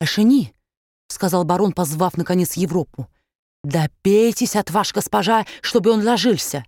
«Эшени», — сказал барон, позвав, наконец, Европу, — «допейтесь от ваш госпожа, чтобы он ложился».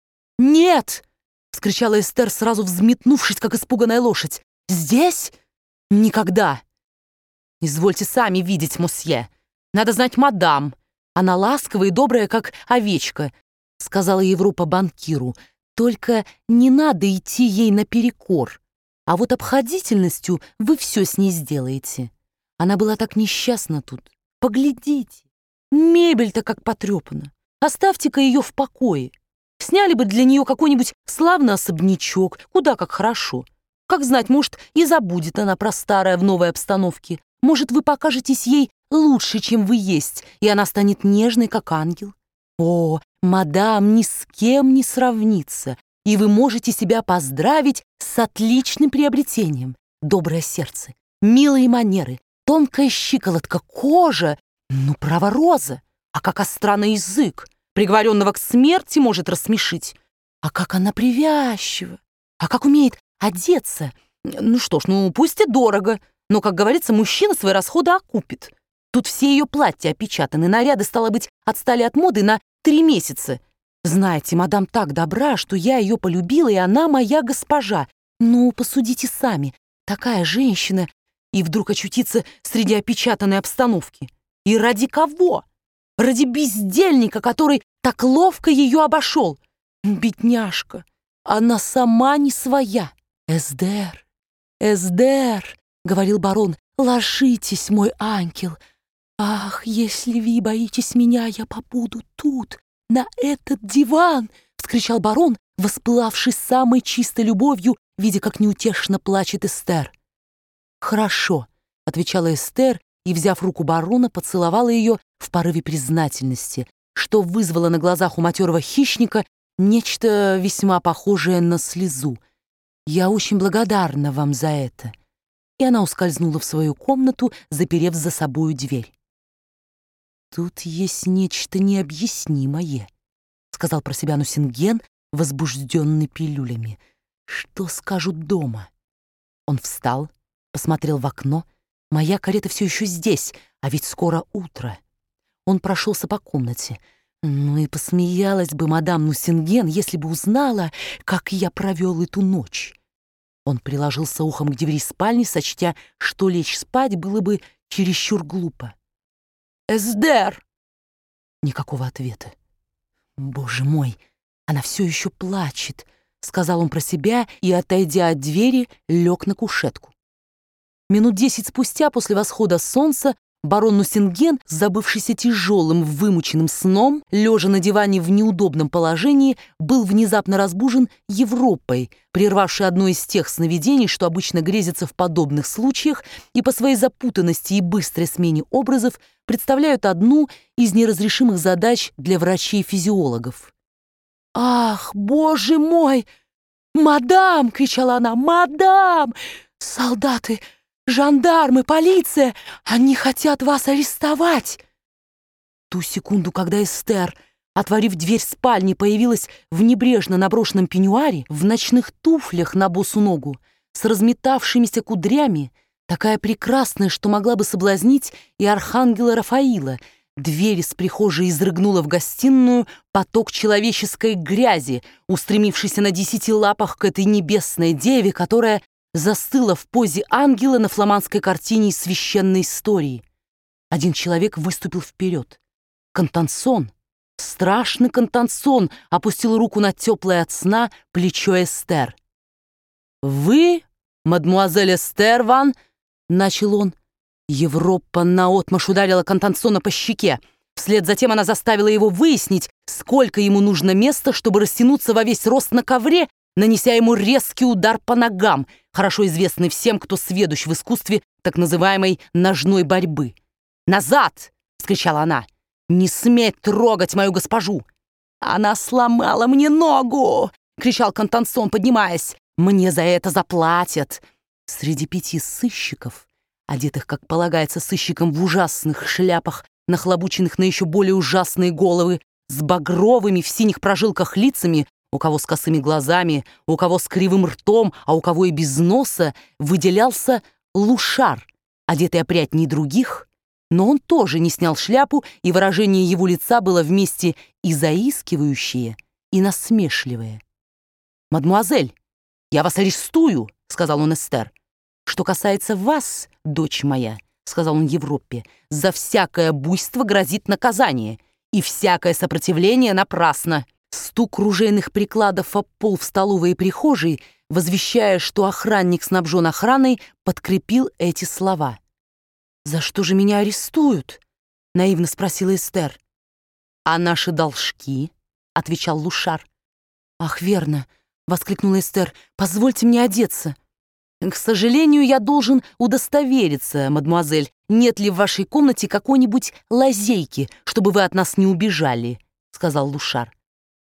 «Нет!» — вскричала Эстер, сразу взметнувшись, как испуганная лошадь. «Здесь? Никогда!» «Извольте сами видеть, мосье. Надо знать мадам. Она ласковая и добрая, как овечка», — сказала Европа банкиру. «Только не надо идти ей наперекор, а вот обходительностью вы все с ней сделаете. Она была так несчастна тут. Поглядите, мебель-то как потрепана. Оставьте-ка ее в покое. Сняли бы для нее какой-нибудь славный особнячок, куда как хорошо. Как знать, может, и забудет она про старое в новой обстановке. Может, вы покажетесь ей лучше, чем вы есть, и она станет нежной, как ангел. О, мадам ни с кем не сравнится, и вы можете себя поздравить с отличным приобретением. Доброе сердце, милые манеры, тонкая щиколотка, кожа, ну, право роза, а как остра на язык. Приговоренного к смерти может рассмешить. А как она привязчива, а как умеет одеться. Ну что ж, ну пусть и дорого, но, как говорится, мужчина свои расходы окупит. Тут все ее платья опечатаны, наряды, стало быть, отстали от моды на 3 месяца. Знаете, мадам так добра, что я ее полюбила, и она моя госпожа. Ну, посудите сами, такая женщина, и вдруг очутиться среди опечатанной обстановки. И ради кого? Ради бездельника, который так ловко ее обошел. Бедняжка, она сама не своя. «Эстер, Эстер», — говорил барон, — «ложитесь, мой ангел. Ах, если вы боитесь меня, я побуду тут, на этот диван», — вскричал барон, воспылавший самой чистой любовью, видя, как неутешно плачет Эстер. «Хорошо», — отвечала Эстер, и, взяв руку барона, поцеловала ее в порыве признательности, что вызвало на глазах у матерого хищника нечто весьма похожее на слезу. «Я очень благодарна вам за это». И она ускользнула в свою комнату, заперев за собою дверь. «Тут есть нечто необъяснимое», — сказал про себя Нусинген, возбужденный пилюлями. «Что скажут дома?» Он встал, посмотрел в окно. Моя карета все еще здесь, а ведь скоро утро. Он прошелся по комнате. Ну и посмеялась бы мадам Нусинген, если бы узнала, как я провел эту ночь. Он приложился ухом к двери спальни, сочтя, что лечь спать было бы чересчур глупо. «Эстер!» Никакого ответа. «Боже мой, она все еще плачет», — сказал он про себя и, отойдя от двери, лег на кушетку. Минут 10 спустя, после восхода солнца, барон Нусинген, забывшийся тяжелым, вымученным сном, лежа на диване в неудобном положении, был внезапно разбужен Европой, прервавшей одно из тех сновидений, что обычно грезятся в подобных случаях и по своей запутанности и быстрой смене образов представляют одну из неразрешимых задач для врачей-физиологов. «Ах, боже мой! Мадам!» — кричала она. «Мадам! Солдаты! Жандармы, полиция! Они хотят вас арестовать!» Ту секунду, когда Эстер, отворив дверь спальни, появилась в небрежно наброшенном пеньюаре, в ночных туфлях на босу ногу, с разметавшимися кудрями, такая прекрасная, что могла бы соблазнить и архангела Рафаила, дверь из прихожей изрыгнула в гостиную поток человеческой грязи, устремившийся на 10 лапах к этой небесной деве, которая застыла в позе ангела на фламандской картине из священной истории. Один человек выступил вперед. Контансон, страшный Контансон, опустил руку на теплое от сна плечо Эстер. «Вы, мадмуазель Эстер ван...» — начал он. Европа наотмашь ударила Контансона по щеке. Вслед за тем она заставила его выяснить, сколько ему нужно места, чтобы растянуться во весь рост на ковре, нанеся ему резкий удар по ногам, хорошо известный всем, кто сведущ в искусстве так называемой ножной борьбы. «Назад!» — вскричала она. «Не смей трогать мою госпожу!» «Она сломала мне ногу!» — кричал Контансон, поднимаясь. «Мне за это заплатят!» Среди 5 сыщиков, одетых, как полагается, сыщикам в ужасных шляпах, нахлобученных на еще более ужасные головы, с багровыми в синих прожилках лицами, у кого с косыми глазами, у кого с кривым ртом, а у кого и без носа, выделялся Лушар, одетый опрятней других, но он тоже не снял шляпу, и выражение его лица было вместе и заискивающее, и насмешливое. «Мадмуазель, я вас арестую», — сказал он Эстер. «Что касается вас, дочь моя», — сказал он Европе, «за всякое буйство грозит наказание, и всякое сопротивление напрасно». Стук ружейных прикладов об пол в столовой и прихожей, возвещая, что охранник снабжен охраной, подкрепил эти слова. «За что же меня арестуют?» — наивно спросила Эстер. «А наши должки?» — отвечал Лушар. «Ах, верно!» — воскликнула Эстер. «Позвольте мне одеться». «К сожалению, я должен удостовериться, мадемуазель, нет ли в вашей комнате какой-нибудь лазейки, чтобы вы от нас не убежали», — сказал Лушар.